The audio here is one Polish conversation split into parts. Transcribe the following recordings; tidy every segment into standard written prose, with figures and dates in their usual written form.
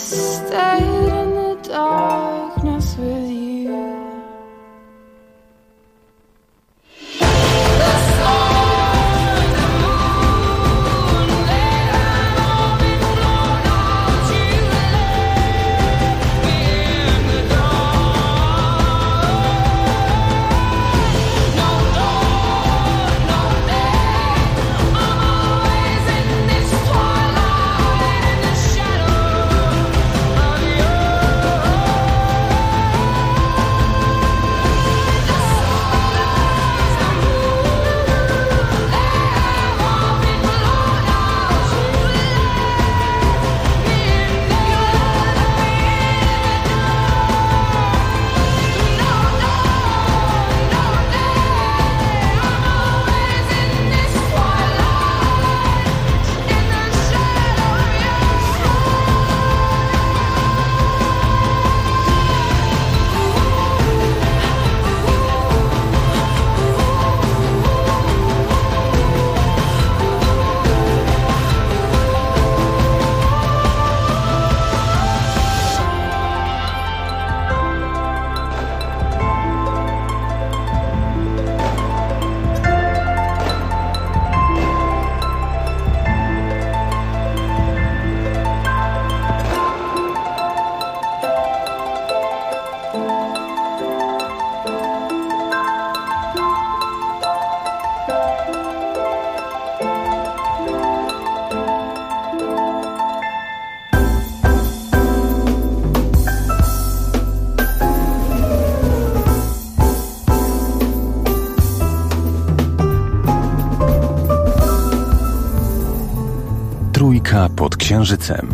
stayed in the darkness with you. Trójka pod księżycem.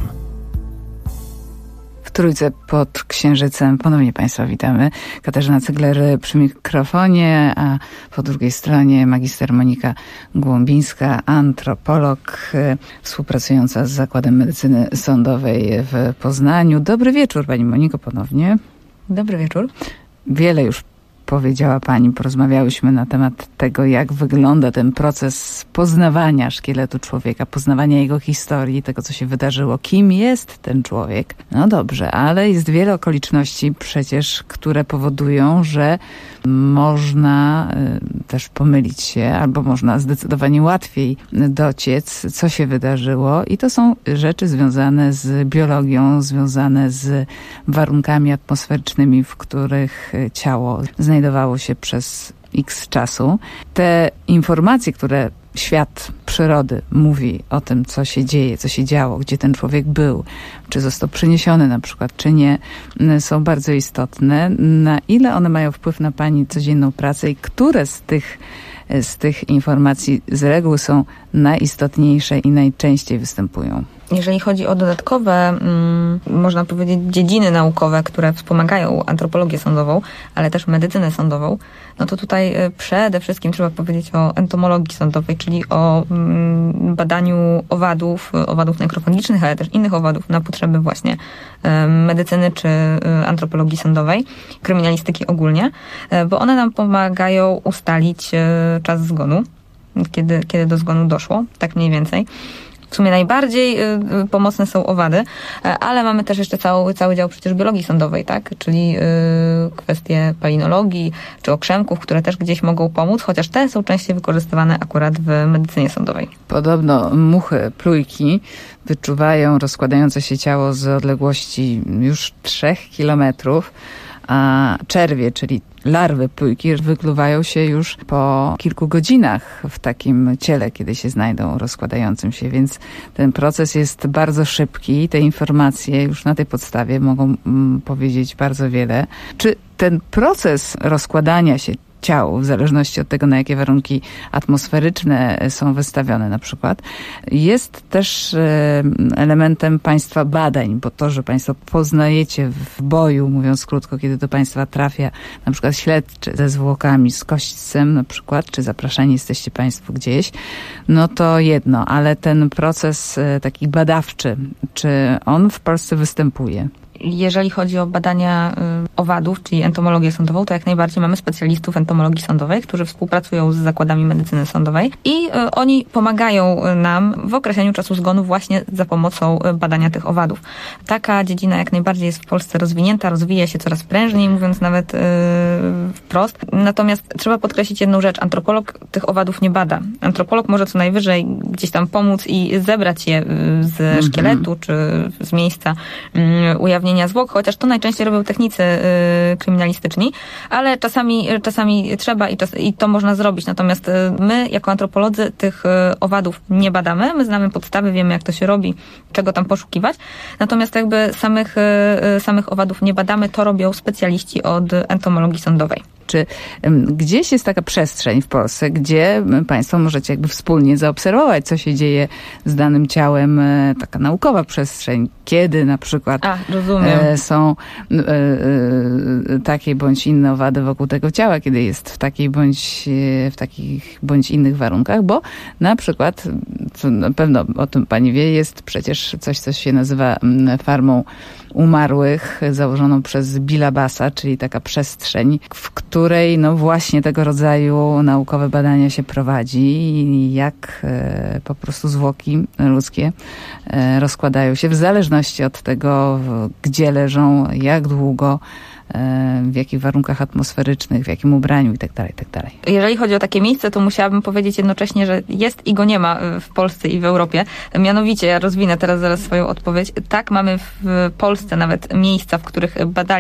W Trójce pod księżycem ponownie Państwa witamy. Katarzyna Cygler przy mikrofonie, a po drugiej stronie magister Monika Głąbińska, antropolog współpracująca z Zakładem Medycyny Sądowej w Poznaniu. Dobry wieczór Pani Moniko ponownie. Dobry wieczór. Wiele już powiedziała Pani, porozmawiałyśmy na temat tego, jak wygląda ten proces poznawania szkieletu człowieka, poznawania jego historii, tego, co się wydarzyło, kim jest ten człowiek. No dobrze, ale jest wiele okoliczności przecież, które powodują, że można też pomylić się, albo można zdecydowanie łatwiej dociec, co się wydarzyło, i to są rzeczy związane z biologią, związane z warunkami atmosferycznymi, w których ciało znajdowało się przez X czasu. Te informacje, które świat przyrody mówi o tym, co się dzieje, co się działo, gdzie ten człowiek był, czy został przeniesiony na przykład, czy nie, są bardzo istotne. Na ile one mają wpływ na Pani codzienną pracę i które z tych informacji z reguły są najistotniejsze i najczęściej występują? Jeżeli chodzi o dodatkowe, można powiedzieć, dziedziny naukowe, które wspomagają antropologię sądową, ale też medycynę sądową, no to tutaj przede wszystkim trzeba powiedzieć o entomologii sądowej, czyli o badaniu owadów nekrofagічnych, ale też innych owadów na potrzeby właśnie medycyny czy antropologii sądowej, kryminalistyki ogólnie, bo one nam pomagają ustalić czas zgonu, kiedy do zgonu doszło, tak mniej więcej. W sumie najbardziej pomocne są owady, ale mamy też jeszcze cały dział przecież biologii sądowej, tak? Czyli kwestie palinologii czy okrzemków, które też gdzieś mogą pomóc, chociaż te są częściej wykorzystywane akurat w medycynie sądowej. Podobno muchy, plujki wyczuwają rozkładające się ciało z odległości już 3 kilometrów, a czerwie, czyli larwy plujki, wykluwają się już po kilku godzinach w takim ciele, kiedy się znajdą rozkładającym się, więc ten proces jest bardzo szybki. Te informacje już na tej podstawie mogą powiedzieć bardzo wiele. Czy ten proces rozkładania się ciał, w zależności od tego, na jakie warunki atmosferyczne są wystawione na przykład, jest też elementem Państwa badań, bo to, że Państwo poznajecie w boju, mówiąc krótko, kiedy do Państwa trafia na przykład śledczy ze zwłokami, z kośćcem na przykład, czy zapraszani jesteście Państwo gdzieś, no to jedno, ale ten proces taki badawczy, czy on w Polsce występuje? Jeżeli chodzi o badania owadów, czyli entomologię sądową, to jak najbardziej mamy specjalistów entomologii sądowej, którzy współpracują z zakładami medycyny sądowej i oni pomagają nam w określeniu czasu zgonu właśnie za pomocą badania tych owadów. Taka dziedzina jak najbardziej jest w Polsce rozwinięta, rozwija się coraz prężniej, mówiąc nawet wprost. Natomiast trzeba podkreślić jedną rzecz. Antropolog tych owadów nie bada. Antropolog może co najwyżej gdzieś tam pomóc i zebrać je ze szkieletu czy z miejsca ujawnienia zwłok, chociaż to najczęściej robią technicy kryminalistyczni, ale czasami trzeba i to można zrobić. Natomiast my jako antropolodzy tych owadów nie badamy. My znamy podstawy, wiemy jak to się robi, czego tam poszukiwać. Natomiast jakby samych owadów nie badamy, to robią specjaliści od entomologii sądowej. Czy gdzieś jest taka przestrzeń w Polsce, gdzie państwo możecie jakby wspólnie zaobserwować, co się dzieje z danym ciałem, taka naukowa przestrzeń, kiedy na przykład są takie bądź inne owady wokół tego ciała, kiedy jest w takich bądź innych warunkach, bo na przykład, co na pewno o tym pani wie, jest przecież coś, co się nazywa farmą umarłych, założoną przez Billa Bassa, czyli taka przestrzeń, w której no właśnie tego rodzaju naukowe badania się prowadzi, jak po prostu zwłoki ludzkie rozkładają się w zależności od tego, gdzie leżą, jak długo, w jakich warunkach atmosferycznych, w jakim ubraniu itd., itd. Jeżeli chodzi o takie miejsce, to musiałabym powiedzieć jednocześnie, że jest i go nie ma w Polsce i w Europie. Mianowicie, ja rozwinę teraz zaraz swoją odpowiedź. Tak, mamy w Polsce nawet miejsca, w których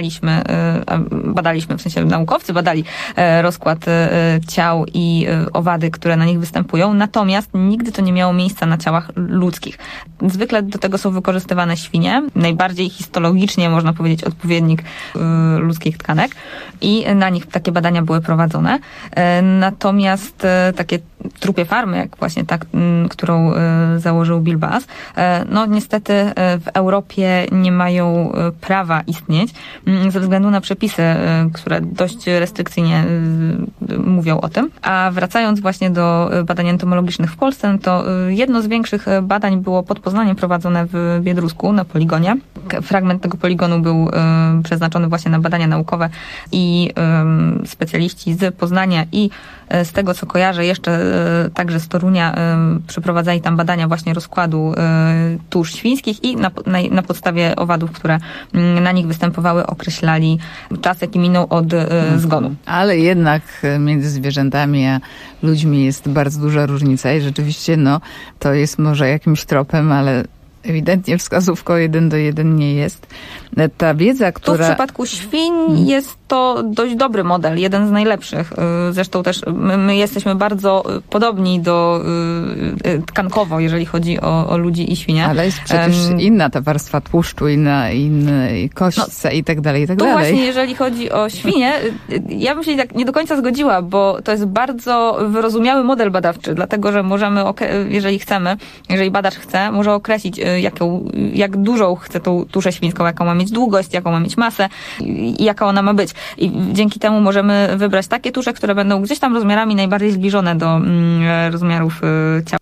badaliśmy, w sensie naukowcy badali rozkład ciał i owady, które na nich występują, natomiast nigdy to nie miało miejsca na ciałach ludzkich. Zwykle do tego są wykorzystywane świnie, najbardziej histologicznie, można powiedzieć, odpowiednik ludzkich tkanek i na nich takie badania były prowadzone. Natomiast takie trupie farmy, jak właśnie ta, którą założył Bill Bass, no niestety w Europie nie mają prawa istnieć ze względu na przepisy, które dość restrykcyjnie mówią o tym. A wracając właśnie do badań entomologicznych w Polsce, no to jedno z większych badań było pod Poznaniem prowadzone w Biedrusku na poligonie. Fragment tego poligonu był przeznaczony właśnie na badania naukowe i specjaliści z Poznania i z tego, co kojarzę, jeszcze także z Torunia przeprowadzali tam badania właśnie rozkładu tusz świńskich i na podstawie owadów, które na nich występowały, określali czas, jaki minął od zgonu. Ale jednak między zwierzętami a ludźmi jest bardzo duża różnica i rzeczywiście to jest może jakimś tropem, ale ewidentnie wskazówką 1:1 nie jest. Ta wiedza, która... Tu w przypadku świń jest to dość dobry model, jeden z najlepszych. Zresztą też my jesteśmy bardzo podobni tkankowo, jeżeli chodzi o ludzi i świnie. Ale jest przecież inna ta warstwa tłuszczu, inny kośćce i tak dalej, i tak dalej. Właśnie jeżeli chodzi o świnie, ja bym się tak nie do końca zgodziła, bo to jest bardzo wyrozumiały model badawczy, dlatego, że możemy, jeżeli badacz chce, może określić, jak dużą chce tą tuszę świńską, jaką ma mieć długość, jaką ma mieć masę i jaka ona ma być. I dzięki temu możemy wybrać takie tusze, które będą gdzieś tam rozmiarami najbardziej zbliżone do rozmiarów ciała.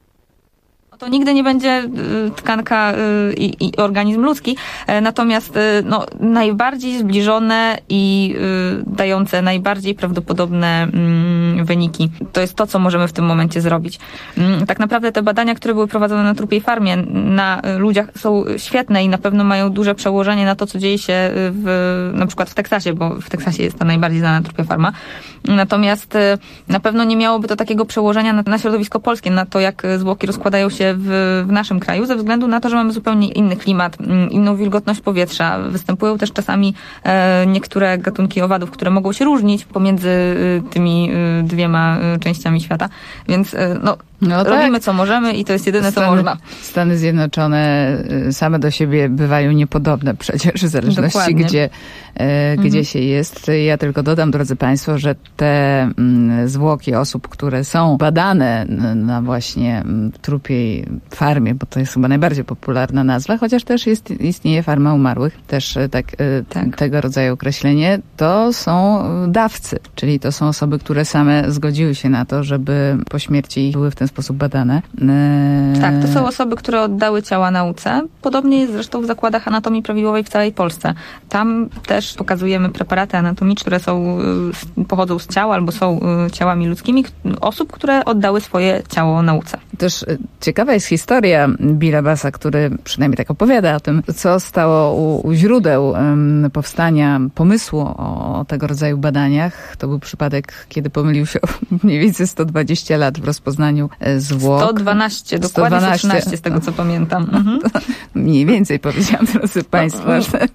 To nigdy nie będzie tkanka i organizm ludzki, natomiast najbardziej zbliżone i dające najbardziej prawdopodobne wyniki. To jest to, co możemy w tym momencie zrobić. Tak naprawdę te badania, które były prowadzone na trupiej farmie, na ludziach są świetne i na pewno mają duże przełożenie na to, co dzieje się na przykład w Teksasie, bo w Teksasie jest ta najbardziej znana trupia farma. Natomiast na pewno nie miałoby to takiego przełożenia na środowisko polskie, na to, jak zwłoki rozkładają się w naszym kraju, ze względu na to, że mamy zupełnie inny klimat, inną wilgotność powietrza. Występują też czasami niektóre gatunki owadów, które mogą się różnić pomiędzy tymi dwiema częściami świata. Więc robimy co możemy i to jest jedyne, co można. Stany Zjednoczone same do siebie bywają niepodobne przecież, w zależności gdzie się jest. Ja tylko dodam, drodzy Państwo, że te zwłoki osób, które są badane na właśnie trupiej farmie, bo to jest chyba najbardziej popularna nazwa, chociaż też istnieje farma umarłych, też tego rodzaju określenie, to są dawcy, czyli to są osoby, które same zgodziły się na to, żeby po śmierci ich były w ten sposób sposób badane. Tak, to są osoby, które oddały ciała nauce. Podobnie jest zresztą w zakładach anatomii prawidłowej w całej Polsce. Tam też pokazujemy preparaty anatomiczne, które pochodzą z ciała albo są ciałami ludzkimi osób, które oddały swoje ciało nauce. Też ciekawa jest historia Billa Bassa, który przynajmniej tak opowiada o tym, co stało u źródeł powstania pomysłu o tego rodzaju badaniach. To był przypadek, kiedy pomylił się o mniej więcej 120 lat w rozpoznaniu zwłok. 112, dokładnie 113 z tego, co pamiętam. Mniej więcej powiedziałam, drodzy Państwo, że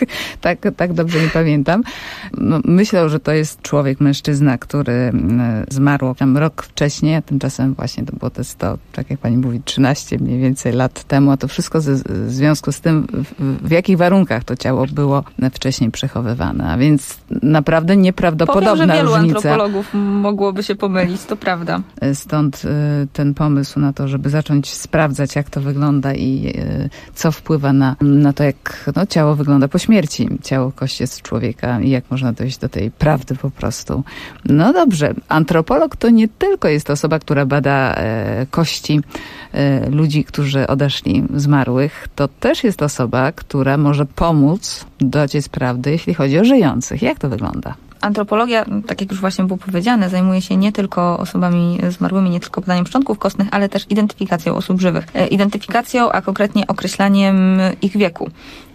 tak dobrze nie pamiętam. No, myślał, że to jest człowiek, mężczyzna, który zmarł tam rok wcześniej, a tymczasem właśnie to było te 100, tak jak pani mówi, 13 mniej więcej lat temu, a to wszystko w związku z tym, w jakich warunkach to ciało było wcześniej przechowywane. A więc naprawdę nieprawdopodobna różnica. Powiem, że wielu antropologów mogłoby się pomylić, to prawda. Stąd ten pomysł na to, żeby zacząć sprawdzać, jak to wygląda i co wpływa na to, jak ciało wygląda po śmierci. Ciało, kość jest człowieka i jak można dojść do tej prawdy po prostu. No dobrze, antropolog to nie tylko jest osoba, która bada kości ludzi, którzy odeszli, zmarłych. To też jest osoba, która może pomóc dociec prawdy, jeśli chodzi o żyjących. Jak to wygląda? Antropologia, tak jak już właśnie było powiedziane, zajmuje się nie tylko osobami zmarłymi, nie tylko badaniem szczątków kostnych, ale też identyfikacją osób żywych. Identyfikacją, a konkretnie określaniem ich wieku.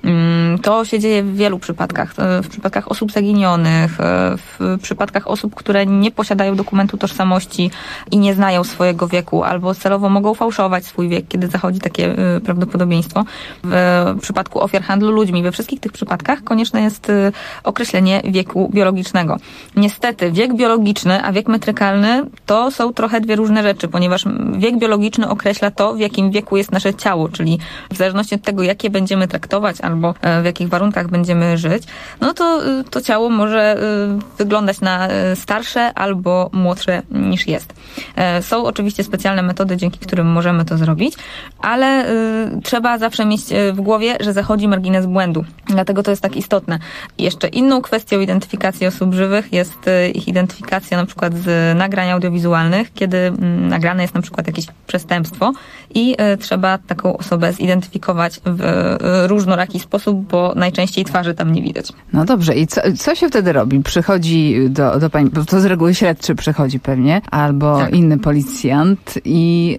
To się dzieje w wielu przypadkach. W przypadkach osób zaginionych, w przypadkach osób, które nie posiadają dokumentu tożsamości i nie znają swojego wieku, albo celowo mogą fałszować swój wiek, kiedy zachodzi takie prawdopodobieństwo. W przypadku ofiar handlu ludźmi, we wszystkich tych przypadkach konieczne jest określenie wieku biologicznego. Niestety wiek biologiczny, a wiek metrykalny to są trochę dwie różne rzeczy, ponieważ wiek biologiczny określa to, w jakim wieku jest nasze ciało, czyli w zależności od tego, jakie będziemy traktować, albo w jakich warunkach będziemy żyć, no to ciało może wyglądać na starsze albo młodsze niż jest. Są oczywiście specjalne metody, dzięki którym możemy to zrobić, ale trzeba zawsze mieć w głowie, że zachodzi margines błędu. Dlatego to jest tak istotne. Jeszcze inną kwestią identyfikacji osób żywych jest ich identyfikacja na przykład z nagrań audiowizualnych, kiedy nagrane jest na przykład jakieś przestępstwo i trzeba taką osobę zidentyfikować w różnoraki sposób, bo najczęściej twarzy tam nie widać. No dobrze, i co się wtedy robi? Przychodzi do pani, bo to z reguły śledczy przychodzi pewnie, albo tak, inny policjant i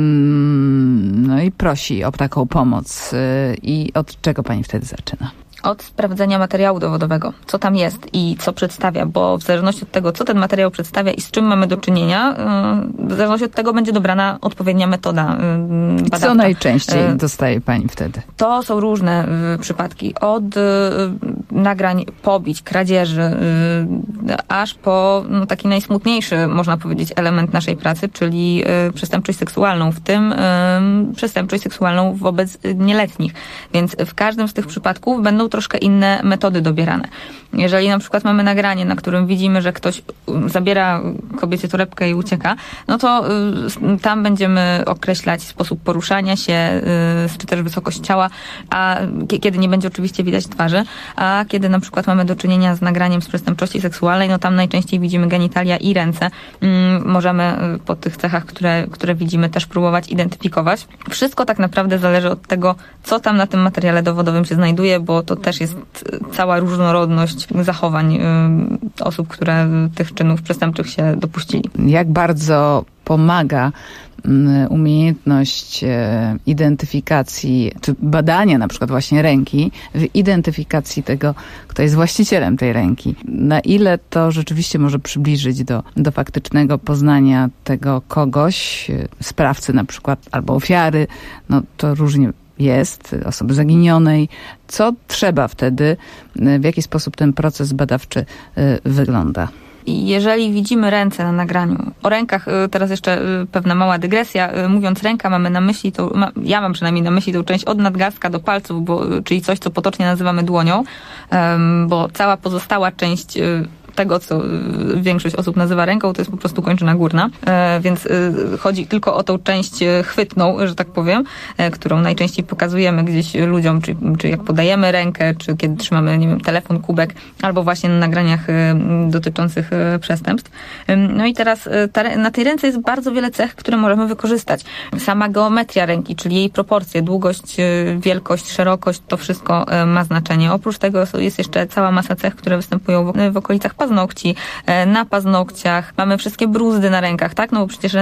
prosi o taką pomoc. I od czego pani wtedy zaczyna? Od sprawdzenia materiału dowodowego, co tam jest i co przedstawia, bo w zależności od tego, co ten materiał przedstawia i z czym mamy do czynienia, w zależności od tego będzie dobrana odpowiednia metoda badawcza. Co najczęściej dostaje pani wtedy? To są różne przypadki. Od nagrań pobić, kradzieży, aż po taki najsmutniejszy, można powiedzieć, element naszej pracy, czyli przestępczość seksualną, w tym przestępczość seksualną wobec nieletnich. Więc w każdym z tych przypadków będą troszkę inne metody dobierane. Jeżeli na przykład mamy nagranie, na którym widzimy, że ktoś zabiera kobiecie torebkę i ucieka, no to tam będziemy określać sposób poruszania się, czy też wysokość ciała, a kiedy nie będzie oczywiście widać twarzy, a kiedy na przykład mamy do czynienia z nagraniem z przestępczości seksualnej, no tam najczęściej widzimy genitalia i ręce. Możemy po tych cechach, które widzimy, też próbować identyfikować. Wszystko tak naprawdę zależy od tego, co tam na tym materiale dowodowym się znajduje, bo to też jest cała różnorodność zachowań osób, które tych czynów przestępczych się dopuścili. Jak bardzo pomaga umiejętność identyfikacji, czy badania na przykład właśnie ręki, w identyfikacji tego, kto jest właścicielem tej ręki. Na ile to rzeczywiście może przybliżyć do faktycznego poznania tego kogoś, sprawcy na przykład, albo ofiary, no to różnie jest, osoby zaginionej. Co trzeba wtedy, w jaki sposób ten proces badawczy wygląda? Jeżeli widzimy ręce na nagraniu, o rękach teraz jeszcze pewna mała dygresja, mówiąc ręka mamy na myśli, ja mam przynajmniej na myśli tą część od nadgarstka do palców, czyli coś, co potocznie nazywamy dłonią, bo cała pozostała część tego, co większość osób nazywa ręką, to jest po prostu kończyna górna, więc chodzi tylko o tą część chwytną, że tak powiem, którą najczęściej pokazujemy gdzieś ludziom, czy jak podajemy rękę, czy kiedy trzymamy, nie wiem, telefon, kubek, albo właśnie na nagraniach dotyczących przestępstw. No i teraz na tej ręce jest bardzo wiele cech, które możemy wykorzystać. Sama geometria ręki, czyli jej proporcje, długość, wielkość, szerokość, to wszystko ma znaczenie. Oprócz tego jest jeszcze cała masa cech, które występują w okolicach paznokci, na paznokciach. Mamy wszystkie bruzdy na rękach, tak? No bo przecież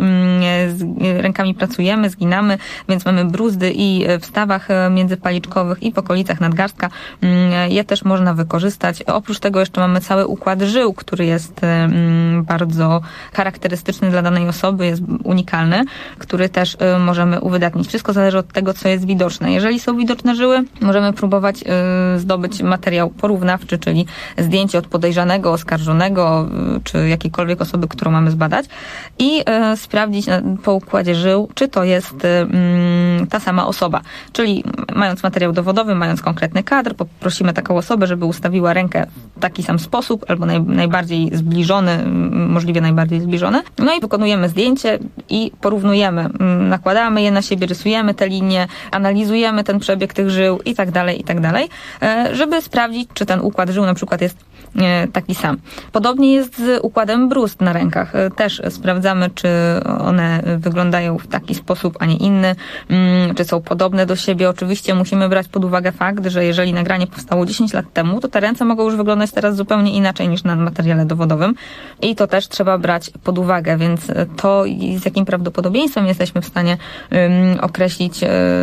rękami pracujemy, zginamy, więc mamy bruzdy i w stawach międzypaliczkowych i w okolicach nadgarstka. Je też można wykorzystać. Oprócz tego jeszcze mamy cały układ żył, który jest bardzo charakterystyczny dla danej osoby, jest unikalny, który też możemy uwydatnić. Wszystko zależy od tego, co jest widoczne. Jeżeli są widoczne żyły, możemy próbować zdobyć materiał porównawczy, czyli zdjęcie od podejrzanego, oskarżonego, czy jakiejkolwiek osoby, którą mamy zbadać i sprawdzić po układzie żył, czy to jest ta sama osoba. Czyli mając materiał dowodowy, mając konkretny kadr, poprosimy taką osobę, żeby ustawiła rękę w taki sam sposób, albo najbardziej zbliżony, możliwie najbardziej zbliżony. No i wykonujemy zdjęcie i porównujemy. Nakładamy je na siebie, rysujemy te linie, analizujemy ten przebieg tych żył i tak dalej, żeby sprawdzić, czy ten układ żył na przykład jest taki sam. Podobnie jest z układem bruzd na rękach. Też sprawdzamy, czy one wyglądają w taki sposób, a nie inny, czy są podobne do siebie. Oczywiście musimy brać pod uwagę fakt, że jeżeli nagranie powstało 10 lat temu, to te ręce mogą już wyglądać teraz zupełnie inaczej niż na materiale dowodowym i to też trzeba brać pod uwagę, więc to z jakim prawdopodobieństwem jesteśmy w stanie określić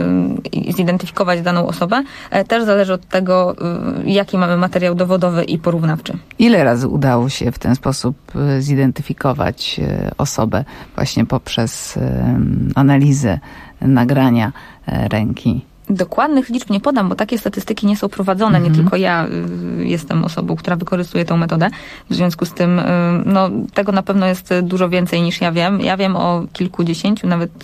i zidentyfikować daną osobę, też zależy od tego, jaki mamy materiał dowodowy i porównawczy. Ile razy udało się w ten sposób zidentyfikować osobę właśnie poprzez analizę nagrania ręki? Dokładnych liczb nie podam, bo takie statystyki nie są prowadzone. Nie tylko ja jestem osobą, która wykorzystuje tą metodę. W związku z tym tego na pewno jest dużo więcej niż ja wiem. Ja wiem o kilkudziesięciu, nawet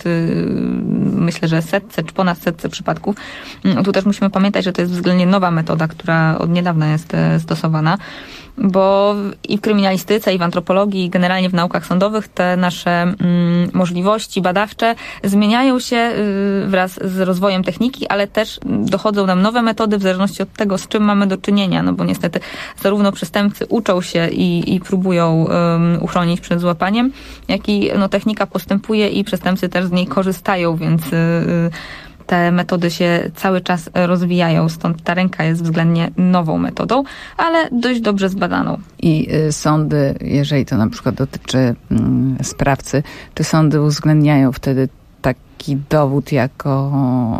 myślę, że setce czy ponad setce przypadków. Tu też musimy pamiętać, że to jest względnie nowa metoda, która od niedawna jest stosowana, bo i w kryminalistyce, i w antropologii, i generalnie w naukach sądowych te nasze możliwości badawcze zmieniają się wraz z rozwojem techniki, ale też dochodzą nam nowe metody w zależności od tego, z czym mamy do czynienia, no bo niestety zarówno przestępcy uczą się i próbują uchronić przed złapaniem, jak i technika postępuje i przestępcy też z niej korzystają, więc te metody się cały czas rozwijają, stąd ta ręka jest względnie nową metodą, ale dość dobrze zbadaną. I sądy, jeżeli to na przykład dotyczy sprawcy, czy sądy uwzględniają wtedy taki dowód jako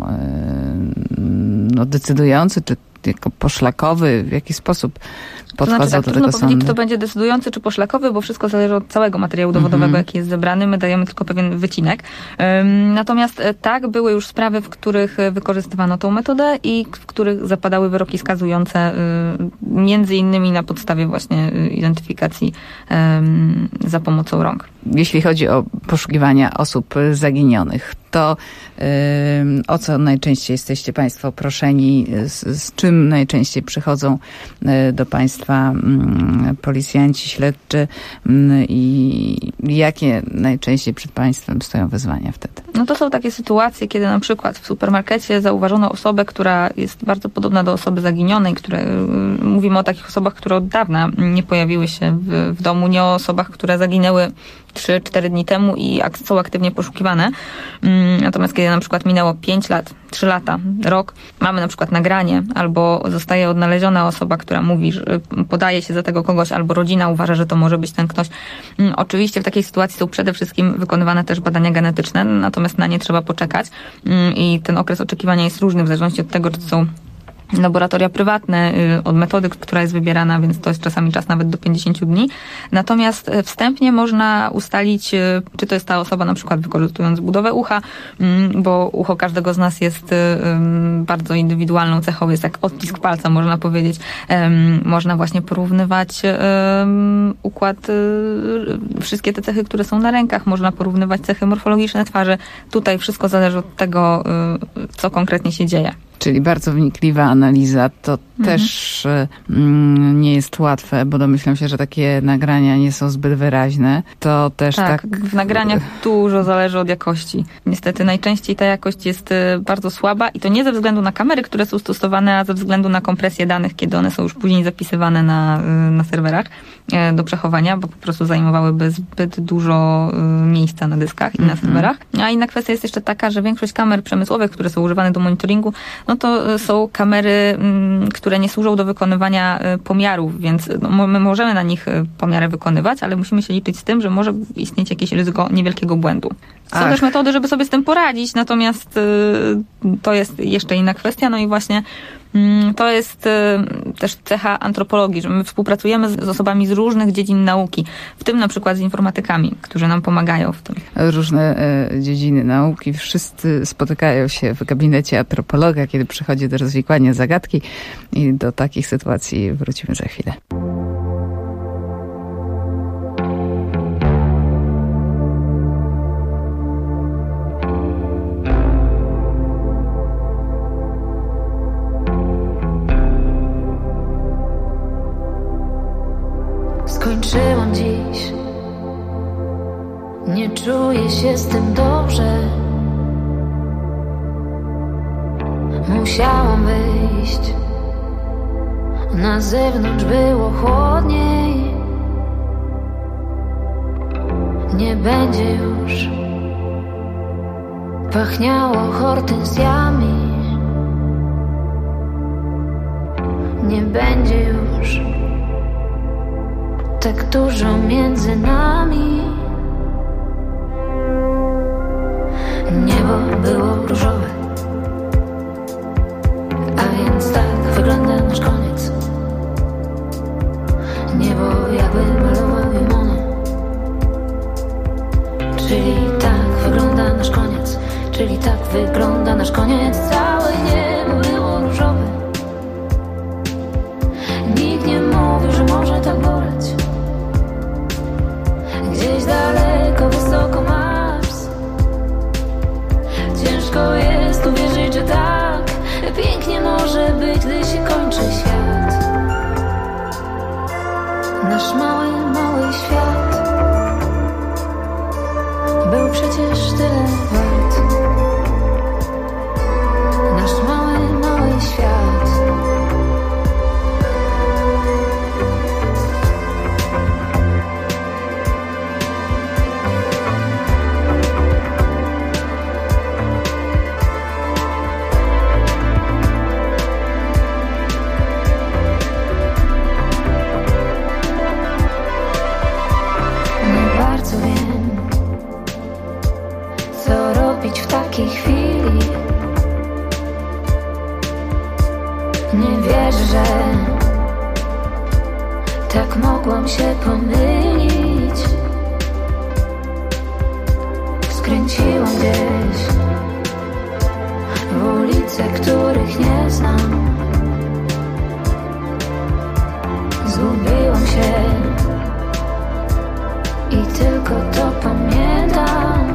decydujący, czy jako poszlakowy, w jaki sposób podchodzą do tego sądy? Trudno powiedzieć, kto będzie decydujący czy poszlakowy, bo wszystko zależy od całego materiału dowodowego, jaki jest zebrany. My dajemy tylko pewien wycinek. Natomiast tak, były już sprawy, w których wykorzystywano tą metodę i w których zapadały wyroki skazujące między innymi na podstawie właśnie identyfikacji za pomocą rąk. Jeśli chodzi o poszukiwania osób zaginionych, to o co najczęściej jesteście Państwo proszeni, z czym najczęściej przychodzą do Państwa policjanci, śledczy i jakie najczęściej przed Państwem stoją wyzwania wtedy? No to są takie sytuacje, kiedy na przykład w supermarkecie zauważono osobę, która jest bardzo podobna do osoby zaginionej, mówimy o takich osobach, które od dawna nie pojawiły się w domu, nie o osobach, które zaginęły 3-4 dni temu i są aktywnie poszukiwane. Natomiast kiedy na przykład minęło 5 lat, 3 lata, rok, mamy na przykład nagranie, albo zostaje odnaleziona osoba, która mówi, że podaje się za tego kogoś, albo rodzina uważa, że to może być ten ktoś. Oczywiście w takiej sytuacji są przede wszystkim wykonywane też badania genetyczne, natomiast na nie trzeba poczekać i ten okres oczekiwania jest różny w zależności od tego, czy to są laboratoria prywatne, od metody, która jest wybierana, więc to jest czasami czas nawet do 50 dni. Natomiast wstępnie można ustalić, czy to jest ta osoba, na przykład wykorzystując budowę ucha, bo ucho każdego z nas jest bardzo indywidualną cechą, jest jak odcisk palca, można powiedzieć. Można właśnie porównywać układ, wszystkie te cechy, które są na rękach, można porównywać cechy morfologiczne twarzy. Tutaj wszystko zależy od tego, co konkretnie się dzieje. Czyli bardzo wnikliwa analiza. To też nie jest łatwe, bo domyślam się, że takie nagrania nie są zbyt wyraźne. To też tak... W nagraniach dużo zależy od jakości. Niestety najczęściej ta jakość jest bardzo słaba i to nie ze względu na kamery, które są stosowane, a ze względu na kompresję danych, kiedy one są już później zapisywane na serwerach do przechowania, bo po prostu zajmowałyby zbyt dużo miejsca na dyskach i na serwerach. A inna kwestia jest jeszcze taka, że większość kamer przemysłowych, które są używane do monitoringu, no to są kamery, które nie służą do wykonywania pomiarów, więc my możemy na nich pomiary wykonywać, ale musimy się liczyć z tym, że może istnieć jakieś ryzyko niewielkiego błędu. Są też metody, żeby sobie z tym poradzić, natomiast to jest jeszcze inna kwestia. No i właśnie to jest też cecha antropologii, że my współpracujemy z osobami z różnych dziedzin nauki, w tym na przykład z informatykami, którzy nam pomagają w tym. Różne dziedziny nauki, wszyscy spotykają się w gabinecie antropologa, kiedy przychodzi do rozwikłania zagadki i do takich sytuacji wrócimy za chwilę. Skończyłam dziś, nie czuję się z tym dobrze. Musiałam wyjść, na zewnątrz było chłodniej. Nie będzie już pachniało hortensjami. Nie będzie już tak dużo między nami. Niebo było różowe, a więc tak wygląda nasz koniec. Niebo jakby malował je Monet. Czyli tak wygląda nasz koniec. Czyli tak wygląda nasz koniec. Całe niebo było różowe. Nikt nie mówił, że może tak boleć. Gdzieś daleko, wysoko Mars. Ciężko jest uwierzyć, że tak pięknie może być, gdy się kończy świat. Nasz mały, mały świat był przecież tyle wart. Nasz mały, mały świat. W takiej chwili nie wierzę, że tak mogłam się pomylić. Skręciłam gdzieś w ulice, których nie znam. Zgubiłam się i tylko to pamiętam.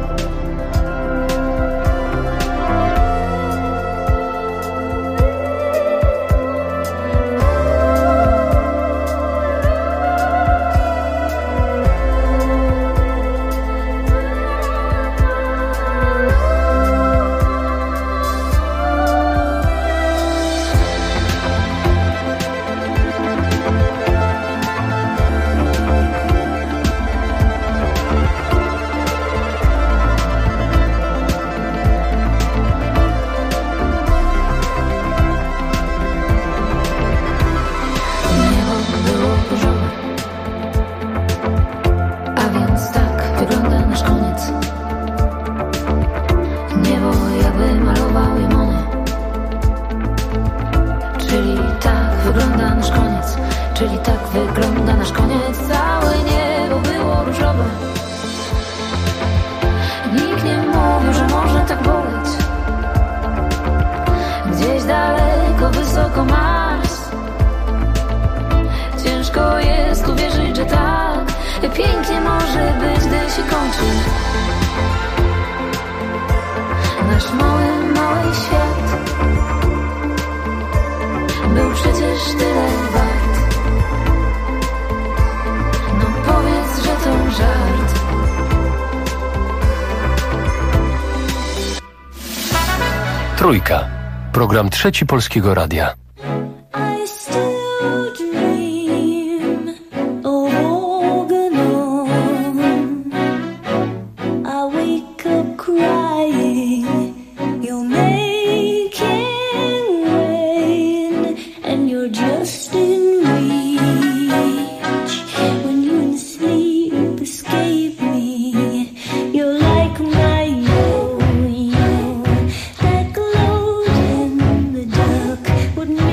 Czyli tak wygląda nasz koniec. Całe niebo było różowe. Nikt nie mówił, że może tak boleć. Gdzieś daleko, wysoko Mars. Ciężko jest uwierzyć, że tak pięknie może być, gdy się kończy nasz mały, mały świat. Trójka. Program Trzeci Polskiego Radia. Wouldn't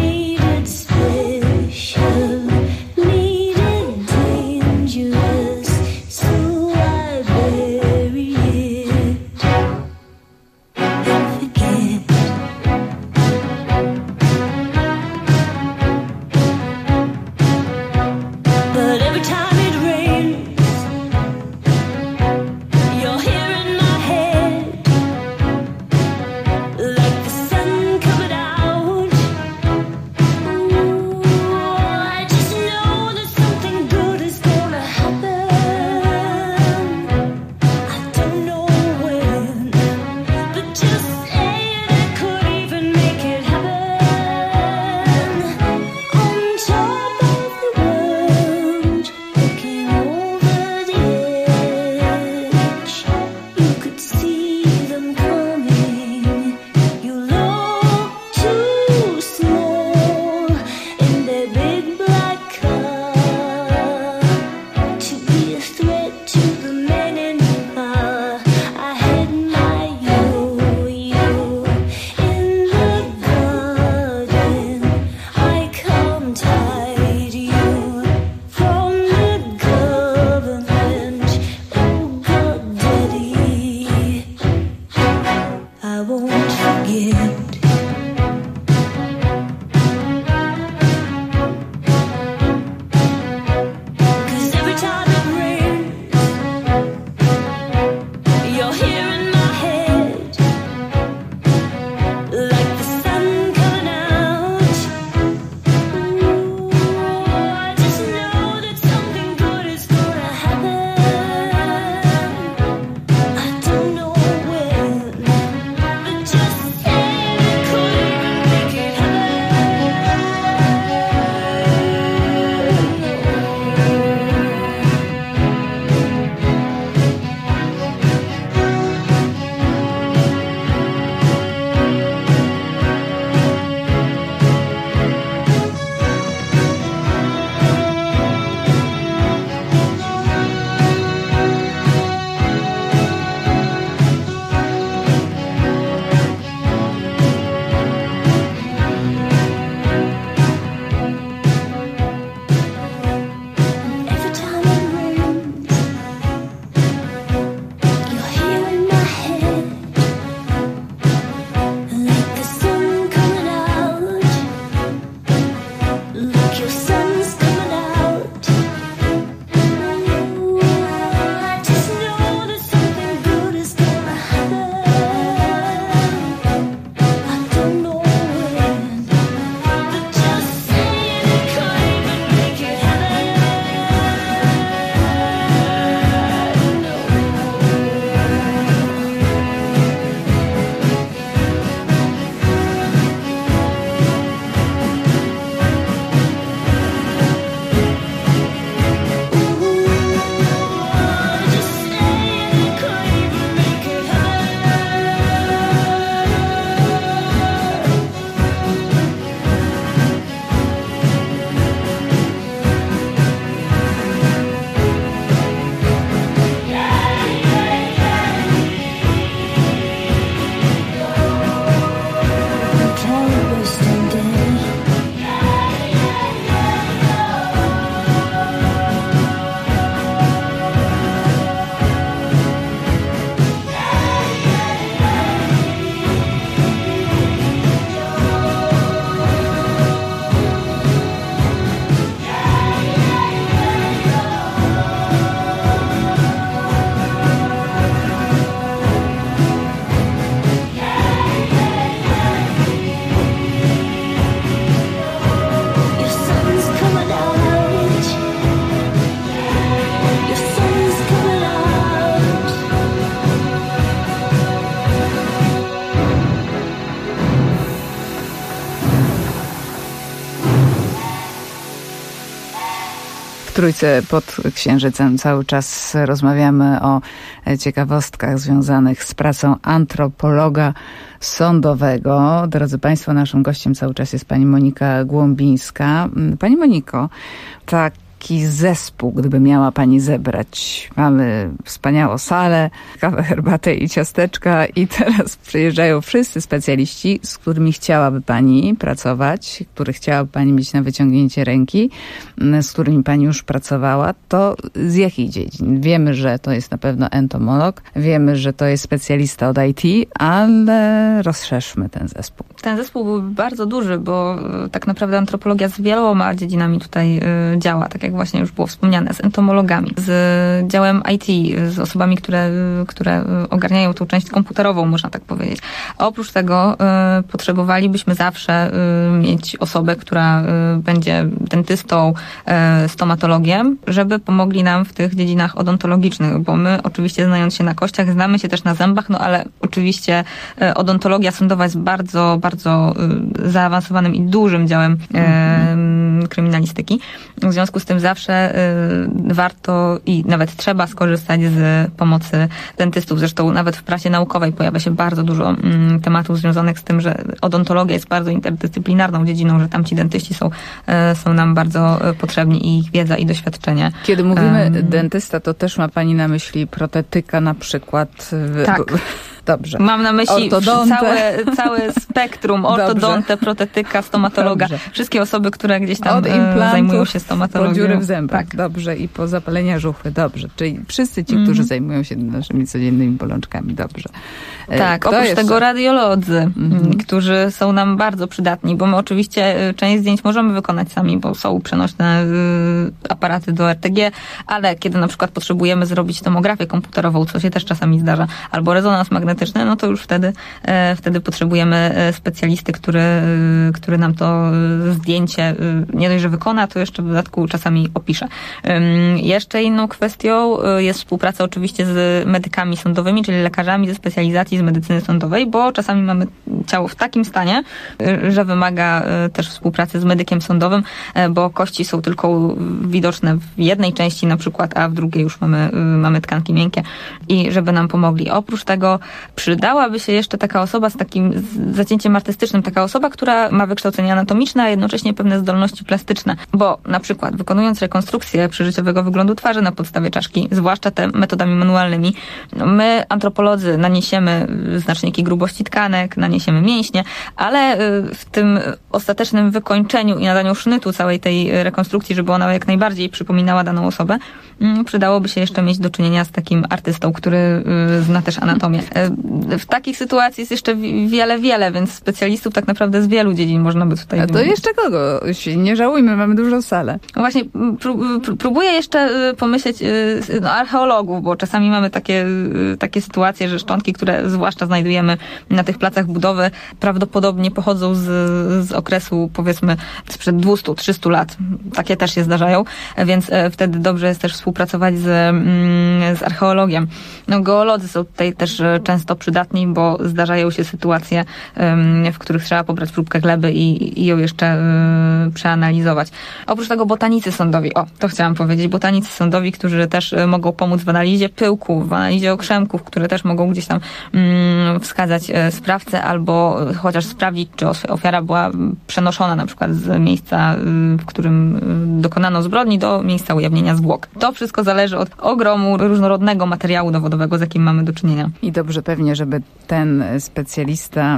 Trójce pod Księżycem cały czas rozmawiamy o ciekawostkach związanych z pracą antropologa sądowego. Drodzy Państwo, naszym gościem cały czas jest pani Monika Głąbińska. Pani Moniko, taki zespół, gdyby miała pani zebrać. Mamy wspaniałą salę, kawę, herbatę i ciasteczka i teraz przyjeżdżają wszyscy specjaliści, z którymi chciałaby pani pracować, których chciałaby pani mieć na wyciągnięcie ręki, z którymi pani już pracowała. To z jakich dziedzin? Wiemy, że to jest na pewno entomolog, wiemy, że to jest specjalista od IT, ale rozszerzmy ten zespół. Ten zespół był bardzo duży, bo tak naprawdę antropologia z wieloma dziedzinami tutaj działa, tak jak właśnie już było wspomniane, z entomologami, z działem IT, z osobami, które ogarniają tą część komputerową, można tak powiedzieć. A oprócz tego potrzebowalibyśmy zawsze mieć osobę, która będzie dentystą, stomatologiem, żeby pomogli nam w tych dziedzinach odontologicznych, bo my oczywiście, znając się na kościach, znamy się też na zębach, no ale oczywiście odontologia sądowa jest bardzo, bardzo zaawansowanym i dużym działem kryminalistyki. W związku z tym zawsze warto i nawet trzeba skorzystać z pomocy dentystów. Zresztą nawet w prasie naukowej pojawia się bardzo dużo tematów związanych z tym, że odontologia jest bardzo interdyscyplinarną dziedziną, że tamci dentyści są nam bardzo potrzebni i ich wiedza i doświadczenie. Kiedy mówimy dentysta, to też ma pani na myśli protetyka na przykład? Tak. Dobrze. Mam na myśli całe spektrum, ortodontę, protetyka, stomatologa. Dobrze. Wszystkie osoby, które gdzieś tam zajmują się stomatologią. Po dziury w zębach. Tak. Dobrze. I po zapalenia żuchwy. Dobrze. Czyli wszyscy ci, którzy zajmują się naszymi codziennymi bolączkami. Dobrze. Tak. Oprócz tego radiolodzy, którzy są nam bardzo przydatni, bo my oczywiście część zdjęć możemy wykonać sami, bo są przenośne aparaty do RTG, ale kiedy na przykład potrzebujemy zrobić tomografię komputerową, co się też czasami zdarza, albo rezonans magnetyczny, no to już wtedy potrzebujemy specjalisty, który nam to zdjęcie nie dość, że wykona, to jeszcze w dodatku czasami opisze. Jeszcze inną kwestią jest współpraca oczywiście z medykami sądowymi, czyli lekarzami ze specjalizacji z medycyny sądowej, bo czasami mamy ciało w takim stanie, że wymaga też współpracy z medykiem sądowym, bo kości są tylko widoczne w jednej części na przykład, a w drugiej już mamy tkanki miękkie i żeby nam pomogli. Oprócz tego przydałaby się jeszcze taka osoba z takim zacięciem artystycznym, taka osoba, która ma wykształcenie anatomiczne, a jednocześnie pewne zdolności plastyczne, bo na przykład wykonując rekonstrukcję przyżyciowego wyglądu twarzy na podstawie czaszki, zwłaszcza te metodami manualnymi, my, antropolodzy, naniesiemy znaczniki grubości tkanek, naniesiemy mięśnie, ale w tym ostatecznym wykończeniu i nadaniu sznytu całej tej rekonstrukcji, żeby ona jak najbardziej przypominała daną osobę, przydałoby się jeszcze mieć do czynienia z takim artystą, który zna też anatomię. W takich sytuacji jest jeszcze wiele, więc specjalistów tak naprawdę z wielu dziedzin można by tutaj... A to jeszcze kogo? Nie żałujmy, mamy dużą salę. No właśnie, próbuję jeszcze pomyśleć archeologów, bo czasami mamy takie sytuacje, że szczątki, które zwłaszcza znajdujemy na tych placach budowy, prawdopodobnie pochodzą z okresu, powiedzmy, sprzed 200-300 lat. Takie też się zdarzają, więc wtedy dobrze jest też współpracować z archeologiem. No, geolodzy są tutaj też często przydatni, bo zdarzają się sytuacje, w których trzeba pobrać próbkę gleby i ją jeszcze przeanalizować. Oprócz tego botanicy sądowi, to chciałam powiedzieć, botanicy sądowi, którzy też mogą pomóc w analizie pyłków, w analizie okrzemków, które też mogą gdzieś tam wskazać sprawcę albo chociaż sprawdzić, czy ofiara była przenoszona na przykład z miejsca, w którym dokonano zbrodni, do miejsca ujawnienia zwłok. To wszystko zależy od ogromu różnorodnego materiału dowodowego, z jakim mamy do czynienia. I dobrze pewnie, żeby ten specjalista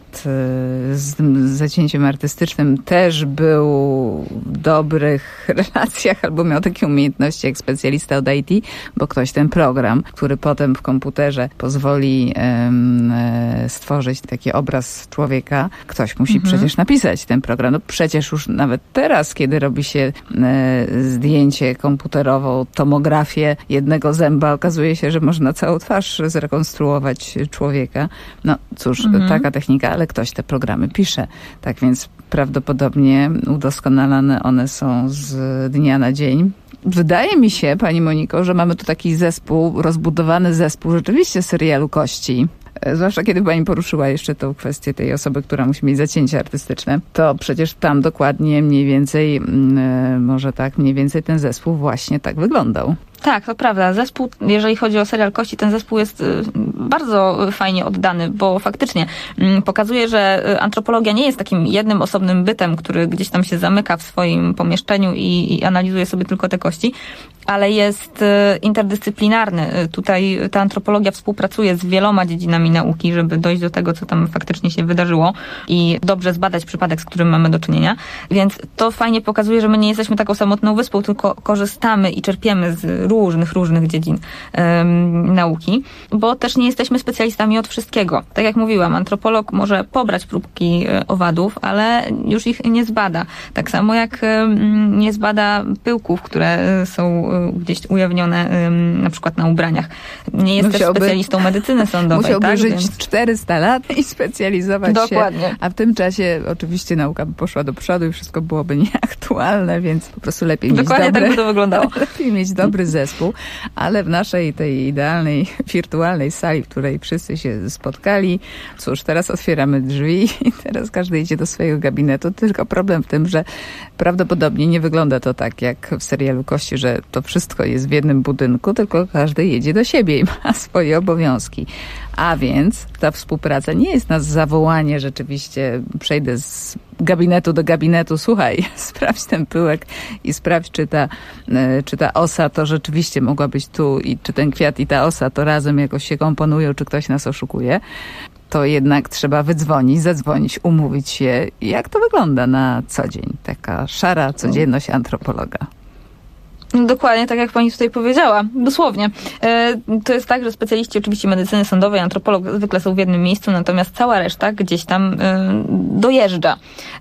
z zacięciem artystycznym też był w dobrych relacjach albo miał takie umiejętności jak specjalista od IT, bo ktoś ten program, który potem w komputerze pozwoli stworzyć taki obraz człowieka, ktoś musi przecież napisać ten program. No przecież już nawet teraz, kiedy robi się zdjęcie komputerową, tomografię jednego zęba, okazuje się, że można całą twarz zrekonstruować człowieka. No cóż, taka technika, ale ktoś te programy pisze. Tak więc prawdopodobnie udoskonalane one są z dnia na dzień. Wydaje mi się, pani Moniko, że mamy tu taki zespół, rozbudowany zespół rzeczywiście serialu kości. Zwłaszcza kiedy pani poruszyła jeszcze tą kwestię tej osoby, która musi mieć zacięcie artystyczne, to przecież tam dokładnie mniej więcej ten zespół właśnie tak wyglądał. Tak, to prawda. Zespół, jeżeli chodzi o serial Kości, ten zespół jest bardzo fajnie oddany, bo faktycznie pokazuje, że antropologia nie jest takim jednym osobnym bytem, który gdzieś tam się zamyka w swoim pomieszczeniu i analizuje sobie tylko te kości, ale jest interdyscyplinarny. Tutaj ta antropologia współpracuje z wieloma dziedzinami nauki, żeby dojść do tego, co tam faktycznie się wydarzyło i dobrze zbadać przypadek, z którym mamy do czynienia. Więc to fajnie pokazuje, że my nie jesteśmy taką samotną wyspą, tylko korzystamy i czerpiemy z różnych dziedzin nauki, bo też nie jesteśmy specjalistami od wszystkiego. Tak jak mówiłam, antropolog może pobrać próbki owadów, ale już ich nie zbada. Tak samo jak nie zbada pyłków, które są gdzieś ujawnione na przykład na ubraniach. Nie jest też specjalistą medycyny sądowej. Musiałby tak? żyć 400 lat i specjalizować Dokładnie. się. A w tym czasie oczywiście nauka by poszła do przodu i wszystko byłoby nieaktualne, więc po prostu lepiej Dokładnie tak by to wyglądało. Lepiej mieć dobry zespół, ale w naszej tej idealnej, wirtualnej sali, w której wszyscy się spotkali, cóż, teraz otwieramy drzwi i teraz każdy idzie do swojego gabinetu, tylko problem w tym, że prawdopodobnie nie wygląda to tak jak w serialu Kości, że to wszystko jest w jednym budynku, tylko każdy jedzie do siebie i ma swoje obowiązki. A więc ta współpraca nie jest na zawołanie, rzeczywiście przejdę z gabinetu do gabinetu, słuchaj, sprawdź ten pyłek i sprawdź, czy ta osa to rzeczywiście mogła być tu i czy ten kwiat i ta osa to razem jakoś się komponują, czy ktoś nas oszukuje. To jednak trzeba zadzwonić, umówić się. Jak to wygląda na co dzień? Taka szara codzienność antropologa. Dokładnie tak, jak pani tutaj powiedziała. Dosłownie. To jest tak, że specjaliści oczywiście medycyny sądowej, antropolog zwykle są w jednym miejscu, natomiast cała reszta gdzieś tam dojeżdża.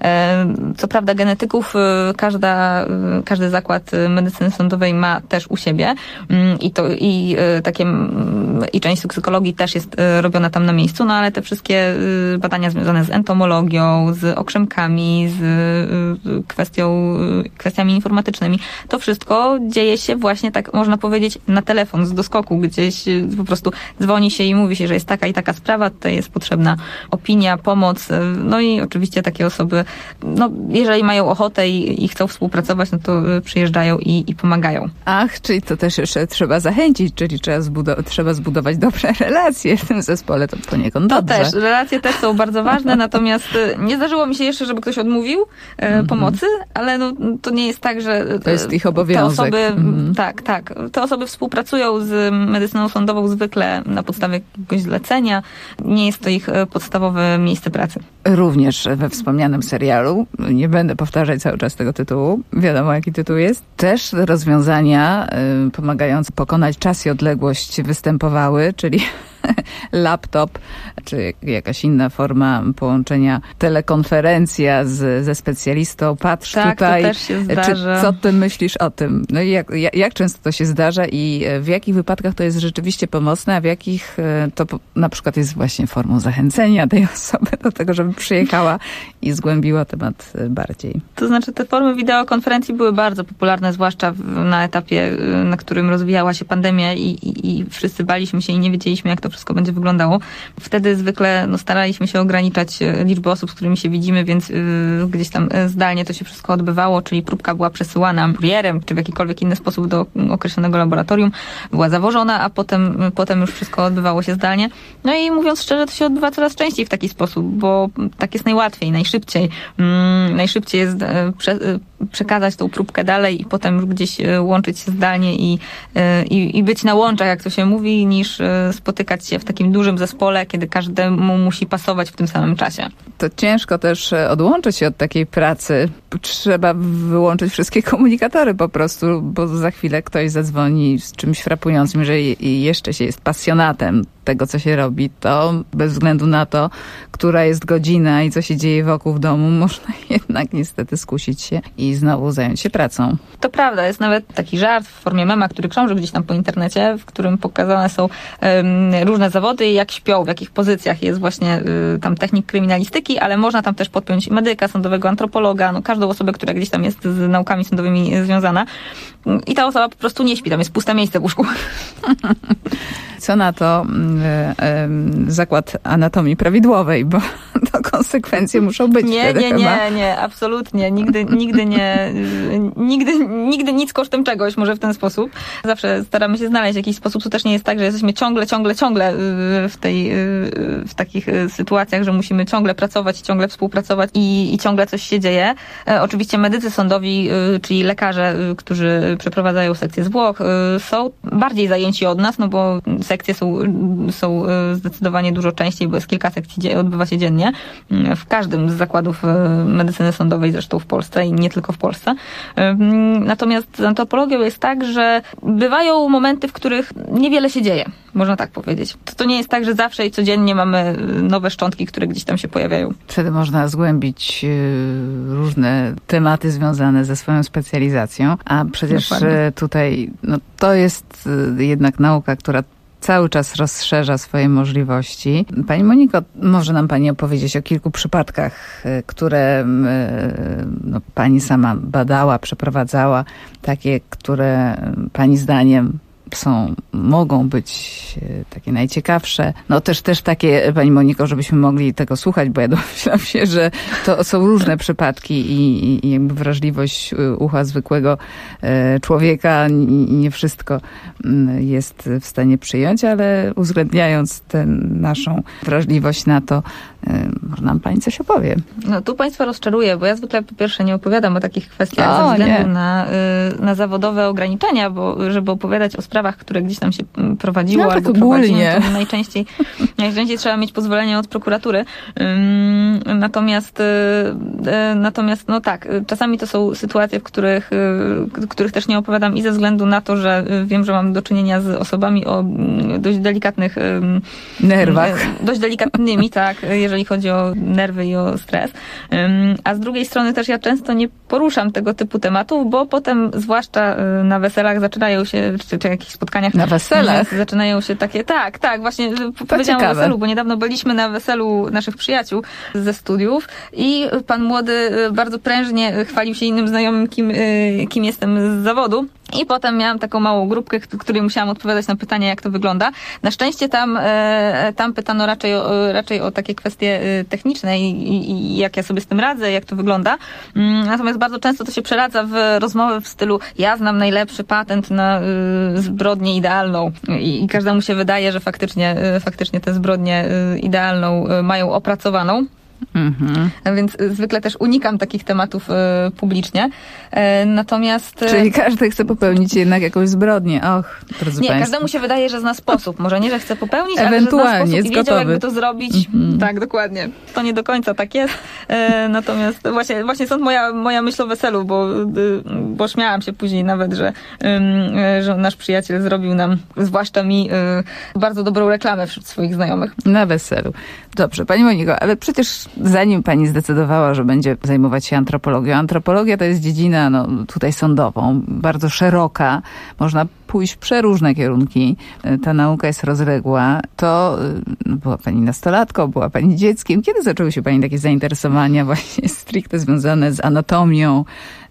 Co prawda genetyków każdy zakład medycyny sądowej ma też u siebie i część toksykologii też jest robiona tam na miejscu, no ale te wszystkie badania związane z entomologią, z okrzemkami, z kwestiami informatycznymi, to wszystko dzieje się właśnie tak, można powiedzieć, na telefon, z doskoku, gdzieś po prostu dzwoni się i mówi się, że jest taka i taka sprawa, tutaj jest potrzebna opinia, pomoc, no i oczywiście takie osoby, no jeżeli mają ochotę i chcą współpracować, no to przyjeżdżają i pomagają. Ach, czyli to też jeszcze trzeba zachęcić, czyli trzeba zbudować dobre relacje w tym zespole, to poniekąd dobrze. To też, relacje też są bardzo ważne, natomiast nie zdarzyło mi się jeszcze, żeby ktoś odmówił pomocy, ale no, to nie jest tak, że to jest ich obowiązek. Tak. Te osoby współpracują z medycyną sądową zwykle na podstawie jakiegoś zlecenia. Nie jest to ich podstawowe miejsce pracy. Również we wspomnianym serialu, nie będę powtarzać cały czas tego tytułu, wiadomo jaki tytuł jest, też rozwiązania pomagające pokonać czas i odległość występowały, czyli laptop, czy jakaś inna forma połączenia, telekonferencja ze specjalistą. Patrz tak, tutaj, to też się zdarza. Co ty myślisz o tym? No i jak często to się zdarza i w jakich wypadkach to jest rzeczywiście pomocne, a w jakich to na przykład jest właśnie formą zachęcenia tej osoby do tego, żeby przyjechała i zgłębiła temat bardziej. To znaczy te formy wideokonferencji były bardzo popularne, zwłaszcza na etapie, na którym rozwijała się pandemia i wszyscy baliśmy się i nie wiedzieliśmy, jak to wszystko będzie wyglądało. Wtedy zwykle staraliśmy się ograniczać liczbę osób, z którymi się widzimy, więc gdzieś tam zdalnie to się wszystko odbywało, czyli próbka była przesyłana kurierem, czy w jakikolwiek inny sposób do określonego laboratorium, była zawożona, a potem już wszystko odbywało się zdalnie. No i mówiąc szczerze, to się odbywa coraz częściej w taki sposób, bo tak jest najłatwiej, najszybciej. Najszybciej jest przekazać tą próbkę dalej i potem już gdzieś łączyć się zdalnie i być na łączach, jak to się mówi, niż spotykać się w takim dużym zespole, kiedy każdemu musi pasować w tym samym czasie. To ciężko też odłączyć się od takiej pracy. Trzeba wyłączyć wszystkie komunikatory po prostu, bo za chwilę ktoś zadzwoni z czymś frapującym. Jeżeli jeszcze się jest pasjonatem tego, co się robi, to bez względu na to, która jest godzina i co się dzieje wokół w domu, można jednak niestety skusić się i znowu zająć się pracą. To prawda, jest nawet taki żart w formie mema, który krąży gdzieś tam po internecie, w którym pokazane są różne zawody, jak śpią, w jakich pozycjach jest właśnie tam technik kryminalistyki, ale można tam też podpiąć medyka sądowego, antropologa, no każdą osobę, która gdzieś tam jest z naukami sądowymi związana i ta osoba po prostu nie śpi, tam jest puste miejsce w łóżku. co na to zakład anatomii prawidłowej, bo to konsekwencje muszą być. Nie, absolutnie. Nigdy nic kosztem czegoś, może w ten sposób. Zawsze staramy się znaleźć jakiś sposób. To też nie jest tak, że jesteśmy ciągle w takich sytuacjach, że musimy ciągle pracować, ciągle współpracować i ciągle coś się dzieje. Oczywiście medycy sądowi, czyli lekarze, którzy przeprowadzają sekcję zwłok, są bardziej zajęci od nas, no bo sekcje są zdecydowanie dużo częściej, bo jest kilka sekcji odbywa się dziennie w każdym z zakładów medycyny sądowej, zresztą w Polsce i nie tylko w Polsce. Natomiast z antropologią jest tak, że bywają momenty, w których niewiele się dzieje, można tak powiedzieć. To nie jest tak, że zawsze i codziennie mamy nowe szczątki, które gdzieś tam się pojawiają. Wtedy można zgłębić różne tematy związane ze swoją specjalizacją, a przecież tutaj to jest jednak nauka, która cały czas rozszerza swoje możliwości. Pani Moniko, może nam Pani opowiedzieć o kilku przypadkach, które Pani sama badała, przeprowadzała, takie, które Pani zdaniem mogą być takie najciekawsze. No też takie, Pani Moniko, żebyśmy mogli tego słuchać, bo ja domyślam się, że to są różne przypadki i jakby wrażliwość ucha zwykłego człowieka nie wszystko jest w stanie przyjąć, ale uwzględniając tę naszą wrażliwość na to, może nam Pani coś opowie. No tu Państwa rozczaruję, bo ja zwykle po pierwsze nie opowiadam o takich kwestiach ze względu na zawodowe ograniczenia, bo żeby opowiadać o sprawach, które gdzieś tam się prowadziło albo prowadziłem, to najczęściej trzeba mieć pozwolenie od prokuratury. Natomiast czasami to są sytuacje, w których też nie opowiadam i ze względu na to, że wiem, że mam do czynienia z osobami o dość delikatnych nerwach. Dość delikatnymi, tak, jeżeli chodzi o nerwy i o stres. A z drugiej strony też ja często nie poruszam tego typu tematów, bo potem, zwłaszcza na weselach zaczynają się, czy jakichś spotkaniach. Na weselach? Zaczynają się takie, tak, właśnie powiedziałam o weselu, bo niedawno byliśmy na weselu naszych przyjaciół ze studiów i pan młody bardzo prężnie chwalił się innym znajomym, kim jestem z zawodu. I potem miałam taką małą grupkę, której musiałam odpowiadać na pytania, jak to wygląda. Na szczęście tam pytano raczej o takie kwestie techniczne i jak ja sobie z tym radzę, jak to wygląda. Natomiast bardzo często to się przeradza w rozmowy w stylu ja znam najlepszy patent na zbrodnię idealną i każdemu się wydaje, że faktycznie tę zbrodnię idealną mają opracowaną. Więc zwykle też unikam takich tematów publicznie. Natomiast... Czyli każdy chce popełnić jednak jakąś zbrodnię. Drodzy nie, Państwo. Każdemu się wydaje, że zna sposób. Może nie, że chce popełnić, ale że zna sposób i wiedział, jakby to zrobić. Tak, dokładnie. To nie do końca tak jest. Natomiast właśnie stąd moja myśl o weselu, bo śmiałam się później nawet, że nasz przyjaciel zrobił nam, zwłaszcza mi, bardzo dobrą reklamę wśród swoich znajomych. Na weselu. Dobrze, Pani Moniko, ale przecież zanim Pani zdecydowała, że będzie zajmować się antropologią. Antropologia to jest dziedzina tutaj sądową, bardzo szeroka. Można pójść w przeróżne kierunki. Ta nauka jest rozległa. To była Pani nastolatką, była Pani dzieckiem. Kiedy zaczęły się Pani takie zainteresowania właśnie stricte związane z anatomią,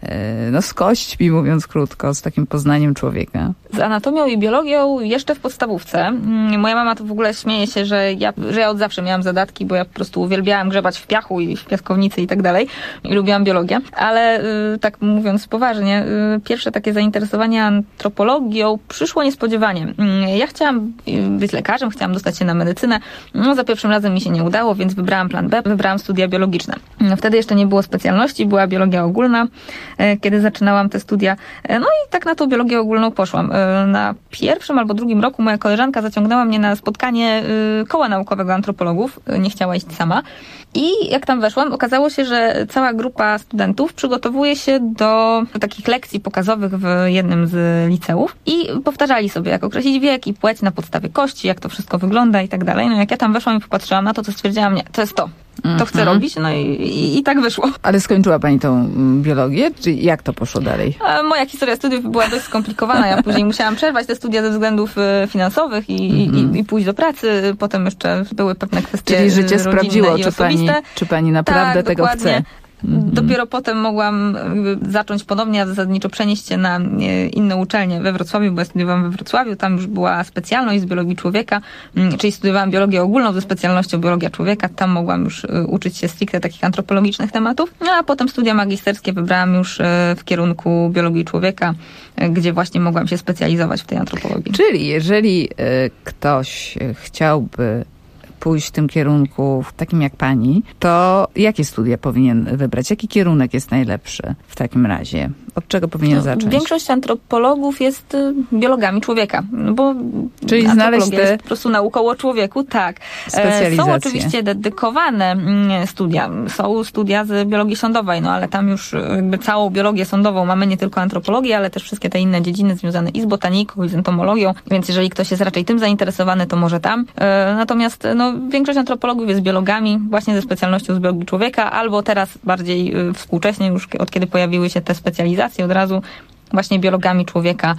z kośćmi, mówiąc krótko, z takim poznaniem człowieka? Z anatomią i biologią jeszcze w podstawówce. Moja mama to w ogóle śmieje się, że ja od zawsze miałam zadatki, bo ja po prostu uwielbiałam grzebać w piachu i w piaskownicy i tak dalej. I lubiłam biologię. Ale tak mówiąc poważnie, pierwsze takie zainteresowanie antropologią przyszło niespodziewanie. Ja chciałam być lekarzem, chciałam dostać się na medycynę. Za pierwszym razem mi się nie udało, więc wybrałam plan B, wybrałam studia biologiczne. Wtedy jeszcze nie było specjalności, była biologia ogólna, kiedy zaczynałam te studia. No i tak na tą biologię ogólną poszłam. Na pierwszym albo drugim roku moja koleżanka zaciągnęła mnie na spotkanie koła naukowego antropologów. Nie chciała iść sama. I jak tam weszłam, okazało się, że cała grupa studentów przygotowuje się do takich lekcji pokazowych w jednym z liceów i powtarzali sobie, jak określić wiek i płeć na podstawie kości, jak to wszystko wygląda i tak dalej. No jak ja tam weszłam i popatrzyłam na to, stwierdziłam, nie, to jest to. To chcę robić, no i tak wyszło. Ale skończyła Pani tą biologię? Czy jak to poszło dalej? Moja historia studiów była dość skomplikowana. Ja później musiałam przerwać te studia ze względów finansowych i pójść do pracy. Potem jeszcze były pewne kwestie. Czyli życie sprawdziło, czy pani naprawdę tego chce. Dopiero potem mogłam zacząć ponownie, a zasadniczo przenieść się na inne uczelnie we Wrocławiu, bo ja studiowałam we Wrocławiu, tam już była specjalność z biologii człowieka, czyli studiowałam biologię ogólną ze specjalnością biologia człowieka, tam mogłam już uczyć się stricte takich antropologicznych tematów, no a potem studia magisterskie wybrałam już w kierunku biologii człowieka, gdzie właśnie mogłam się specjalizować w tej antropologii. Czyli jeżeli ktoś chciałby pójść w tym kierunku, w takim jak pani, to jakie studia powinien wybrać? Jaki kierunek jest najlepszy w takim razie? Od czego powinien zacząć? Większość antropologów jest biologami człowieka, bo czyli znaleźć te... jest po prostu nauką o człowieku, tak. Są oczywiście dedykowane studia. Są studia z biologii sądowej, no ale tam już jakby całą biologię sądową mamy, nie tylko antropologię, ale też wszystkie te inne dziedziny związane i z botaniką, i z entomologią, więc jeżeli ktoś jest raczej tym zainteresowany, to może tam. Natomiast większość antropologów jest biologami właśnie ze specjalnością z biologii człowieka, albo teraz bardziej współcześnie, już od kiedy pojawiły się te specjalizacje, od razu właśnie biologami człowieka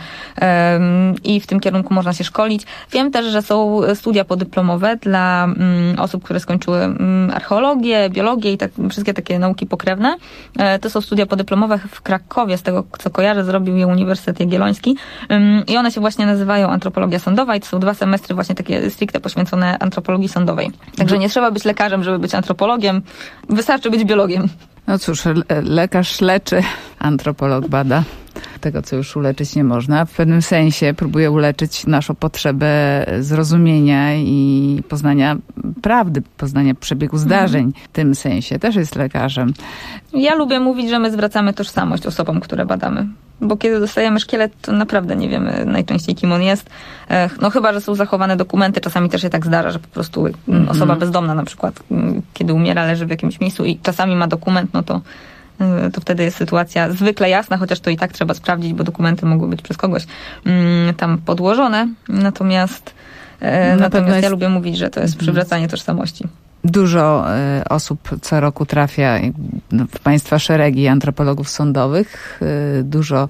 i w tym kierunku można się szkolić. Wiem też, że są studia podyplomowe dla osób, które skończyły archeologię, biologię i tak, wszystkie takie nauki pokrewne. To są studia podyplomowe w Krakowie, z tego co kojarzę, zrobił je Uniwersytet Jagielloński i one się właśnie nazywają antropologia sądowa i to są 2 semestry właśnie takie stricte poświęcone antropologii sądowej. Także nie trzeba być lekarzem, żeby być antropologiem, wystarczy być biologiem. No cóż, lekarz leczy, antropolog bada. Tego, co już uleczyć nie można. W pewnym sensie próbuje uleczyć naszą potrzebę zrozumienia i poznania prawdy, poznania przebiegu zdarzeń. W tym sensie też jest lekarzem. Ja lubię mówić, że my zwracamy tożsamość osobom, które badamy. Bo kiedy dostajemy szkielet, to naprawdę nie wiemy najczęściej, kim on jest. No chyba, że są zachowane dokumenty. Czasami też się tak zdarza, że po prostu osoba bezdomna na przykład, kiedy umiera, leży w jakimś miejscu i czasami ma dokument, no to wtedy jest sytuacja zwykle jasna, chociaż to i tak trzeba sprawdzić, bo dokumenty mogły być przez kogoś tam podłożone. Natomiast ja lubię mówić, że to jest przywracanie tożsamości. Dużo osób co roku trafia w państwa szeregi antropologów sądowych. Dużo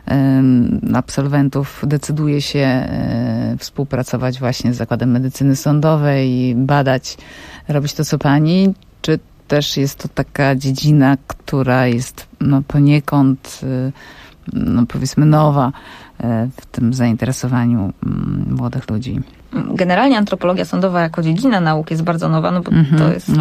absolwentów decyduje się współpracować właśnie z Zakładem Medycyny Sądowej i badać, robić to, co pani. Czy też jest to taka dziedzina, która jest poniekąd, powiedzmy, nowa w tym zainteresowaniu młodych ludzi? Generalnie antropologia sądowa jako dziedzina nauk jest bardzo nowa, no bo to jest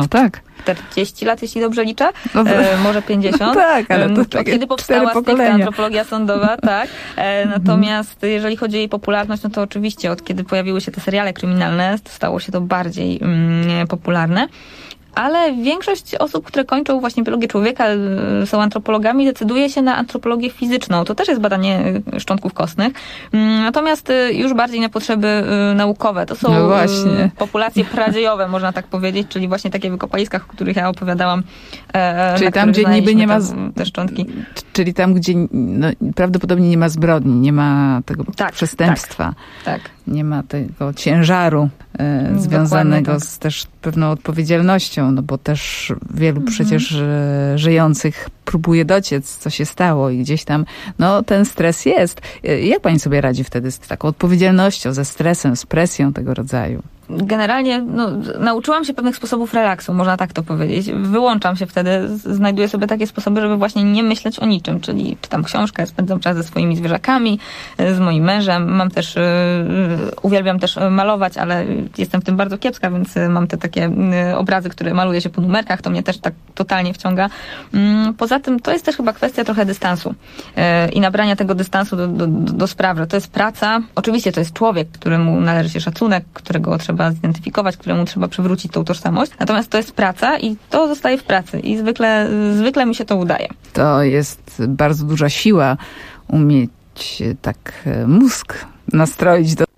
40 lat, jeśli dobrze liczę, może 50. Tak, ale to takie kiedy powstała stricte antropologia sądowa, tak. Natomiast jeżeli chodzi o jej popularność, no to oczywiście od kiedy pojawiły się te seriale kryminalne, stało się to bardziej popularne. Ale większość osób, które kończą właśnie biologię człowieka, są antropologami, decyduje się na antropologię fizyczną. To też jest badanie szczątków kostnych. Natomiast już bardziej na potrzeby naukowe. To są populacje pradziejowe, można tak powiedzieć, czyli właśnie takie wykopaliska, o których ja opowiadałam. Czyli tam, gdzie niby nie ma te szczątki. Czyli tam, gdzie prawdopodobnie nie ma zbrodni, nie ma tego przestępstwa. Tak. Nie ma tego ciężaru związanego z też pewną odpowiedzialnością, no bo też wielu przecież żyjących próbuje dociec, co się stało i gdzieś tam, ten stres jest. Jak pani sobie radzi wtedy z taką odpowiedzialnością, ze stresem, z presją tego rodzaju? Generalnie nauczyłam się pewnych sposobów relaksu, można tak to powiedzieć. Wyłączam się wtedy, znajduję sobie takie sposoby, żeby właśnie nie myśleć o niczym, czyli czytam książkę, spędzam czas ze swoimi zwierzakami, z moim mężem. Mam też, uwielbiam też malować, ale jestem w tym bardzo kiepska, więc mam te takie obrazy, które maluję się po numerkach, to mnie też tak totalnie wciąga. Poza tym to jest też chyba kwestia trochę dystansu i nabrania tego dystansu do sprawy. To jest praca, oczywiście to jest człowiek, któremu należy się szacunek, którego trzeba zidentyfikować, któremu trzeba przywrócić tą tożsamość. Natomiast to jest praca i to zostaje w pracy i zwykle mi się to udaje. To jest bardzo duża siła umieć tak mózg nastroić do...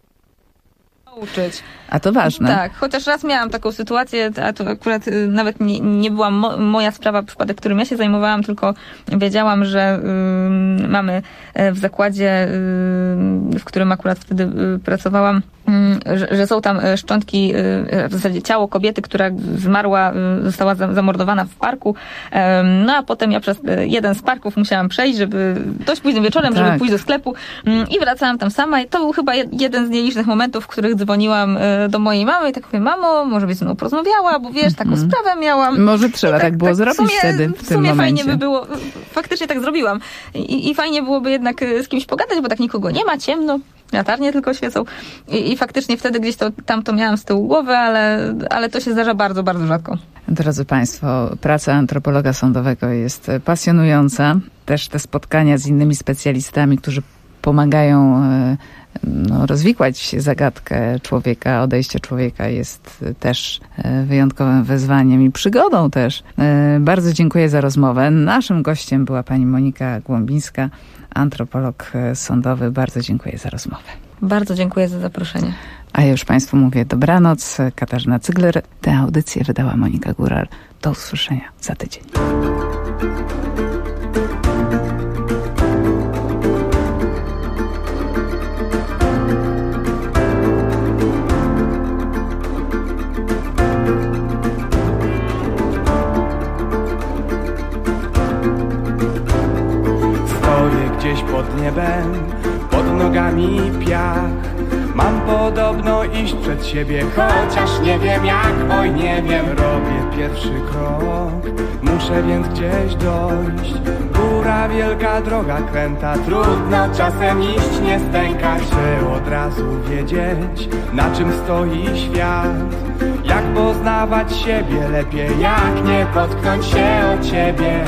Uczyć. A to ważne. Tak, chociaż raz miałam taką sytuację, a to akurat nawet nie była moja sprawa, przypadek, którym ja się zajmowałam, tylko wiedziałam, że mamy w zakładzie, w którym akurat wtedy pracowałam, że są tam szczątki, w zasadzie ciało kobiety, która zmarła, została zamordowana w parku. No a potem ja przez jeden z parków musiałam przejść, żeby dość późnym wieczorem, żeby pójść do sklepu i wracałam tam sama. I to był chyba jeden z nielicznych momentów, w których dzwoniłam do mojej mamy i tak mówię, mamo, może byś ze mną porozmawiała, bo wiesz, taką sprawę miałam. Może trzeba tak było zrobić wtedy, w tym momencie. Fajnie by było, faktycznie tak zrobiłam. I fajnie byłoby jednak z kimś pogadać, bo tak nikogo nie ma, ciemno. Latarnie tylko świecą. I faktycznie wtedy gdzieś to miałam z tyłu głowy, ale to się zdarza bardzo, bardzo rzadko. Drodzy Państwo, praca antropologa sądowego jest pasjonująca. Też te spotkania z innymi specjalistami, którzy pomagają rozwikłać zagadkę człowieka, odejście człowieka jest też wyjątkowym wyzwaniem i przygodą też. Bardzo dziękuję za rozmowę. Naszym gościem była pani Monika Głąbińska, antropolog sądowy. Bardzo dziękuję za rozmowę. Bardzo dziękuję za zaproszenie. A ja już Państwu mówię dobranoc. Katarzyna Cygler. Tę audycję wydała Monika Góral. Do usłyszenia za tydzień. Gdzieś pod niebem, pod nogami piach. Mam podobno iść przed siebie, chociaż nie wiem jak. Oj, nie wiem, robię pierwszy krok. Muszę więc gdzieś dojść. Góra wielka, droga kręta. Trudno czasem iść, nie stękać. Chcę od razu wiedzieć, na czym stoi świat. Jak poznawać siebie lepiej, jak nie potknąć się o ciebie.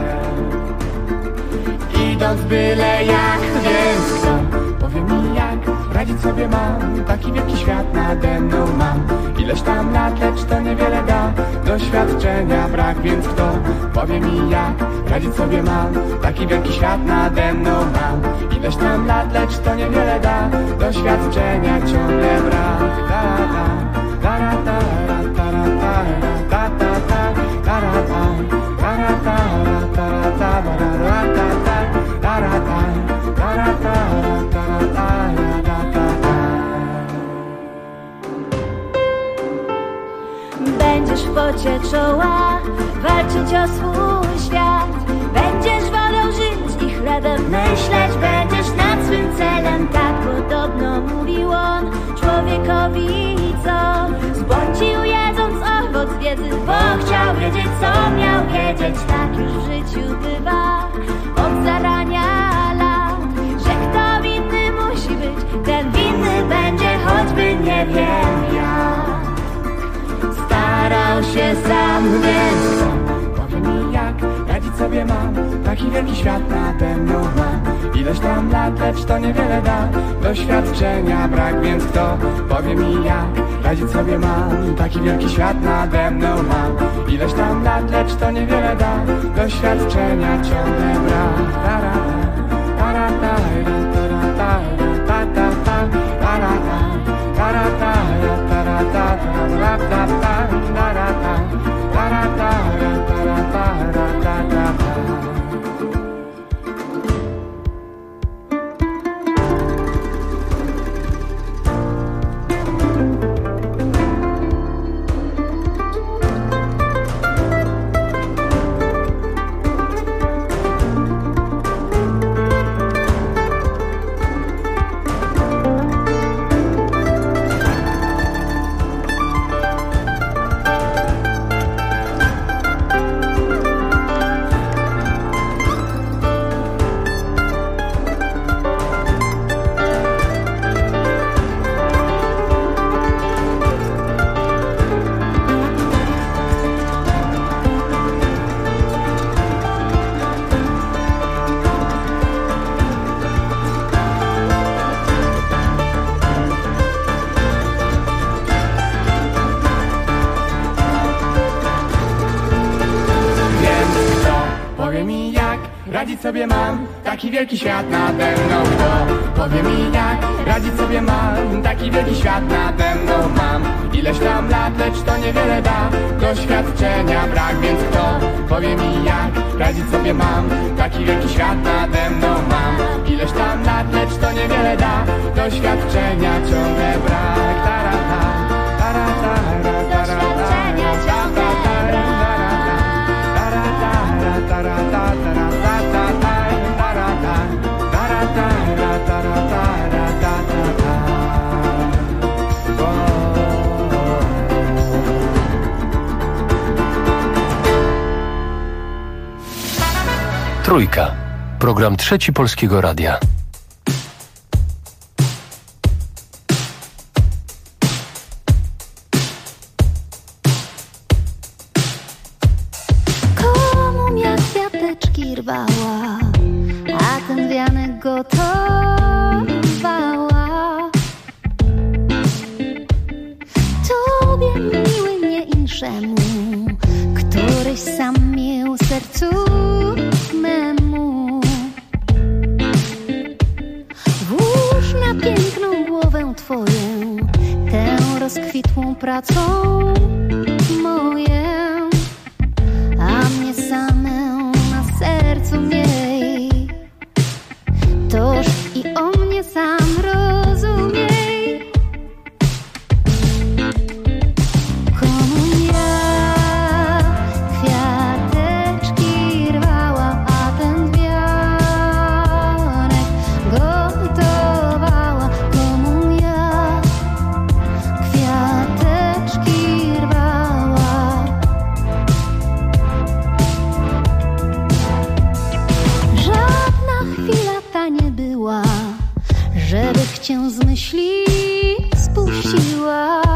Idąc byle jak, więc kto powie mi jak radzić sobie mam, taki wielki świat nade mną mam. Ileś tam lat, lecz to niewiele da, doświadczenia brak, więc kto powie mi jak radzić sobie mam, taki wielki świat nade mną mam. Ileś tam lat, lecz to niewiele da, doświadczenia ciągle brak. Będziesz w pocie czoła walczyć o swój świat. Będziesz wodą żyć i chlebem myśleć. Będziesz nad swym celem, tak podobno mówił on człowiekowi, co zbłądził jedząc owoc wiedzy, bo chciał wiedzieć, co miał wiedzieć. Tak już w życiu bywa od zarania lat, że kto winny musi być, ten winny będzie, choćby nie wiem jak. Starał się sam, więc powie mi jak radzić sobie mam, taki wielki świat nade mną mam. Ileś tam lat, lecz to niewiele da, doświadczenia brak, więc kto powie mi jak radzić sobie mam, taki wielki świat nade mną mam. Ileś tam lat, lecz to niewiele da, doświadczenia ciągle brak. Radzić sobie mam, taki wielki świat nade mną. Kto powie mi jak radzić sobie mam, taki wielki świat nade mną mam. Ileś tam lat, lecz to niewiele da, doświadczenia brak, więc kto powie mi jak radzić sobie mam, taki wielki świat nade mną mam. Ileś tam lat, lecz to niewiele da, doświadczenia ciągle brak. Doświadczenia ciągle brak. Trójka. Program Trzeci Polskiego Radia. Komu jak kwiateczki rwała, a ten wianek gotowała. Tobie miły, nie inszemu, któryś sam mił sercu memu. Włóż na piękną głowę twoją, tę rozkwitłą pracą moję, a mnie samę na sercu miej. Toż i o mnie sam rozumiej. Komu ja kwiateczki rwała, a ten wianek gotowała. Komu ja kwiateczki rwała. Żadna chwila ta nie była, żebych cię z myśli spuściła.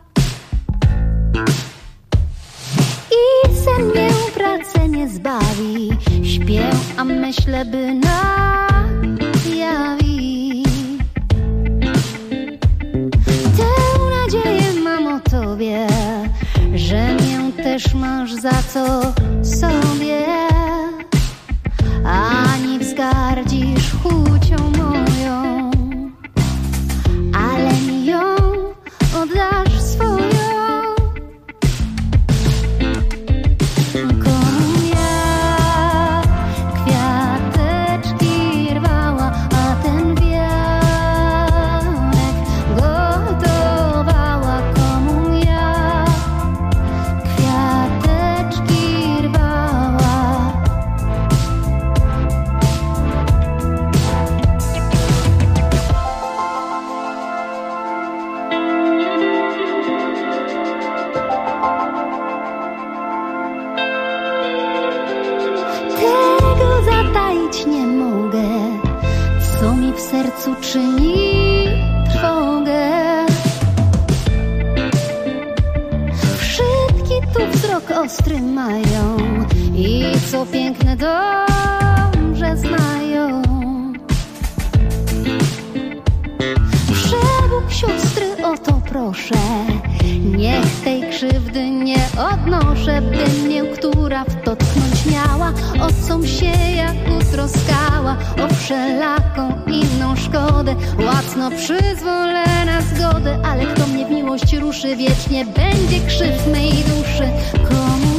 I sen mnie pracę nie zbawi, śpię, a myślę by najawi. Tę nadzieję mam o tobie, że mię też masz za co sobie. Ani wzgardzisz chucią moją, ale mi ją oddasz swoją. Komu ja kwiateczki rwała, a ten wianek gotowała. Komu ja kwiateczki rwała. Tego zataić nie mogę, co mi w sercu czyni trwogę. Wszystkie tu wzrok ostry mają i co piękne dobrze znają. Przebóg siostry, o to proszę, niech tej krzywdy nie odnoszę, by mię, która w to tknąć miała, o com się jak utroskała, o wszelaką inną szkodę, łacno przyzwolę na zgodę, ale kto mnie w miłość ruszy, wiecznie będzie krzyw mej duszy. Komu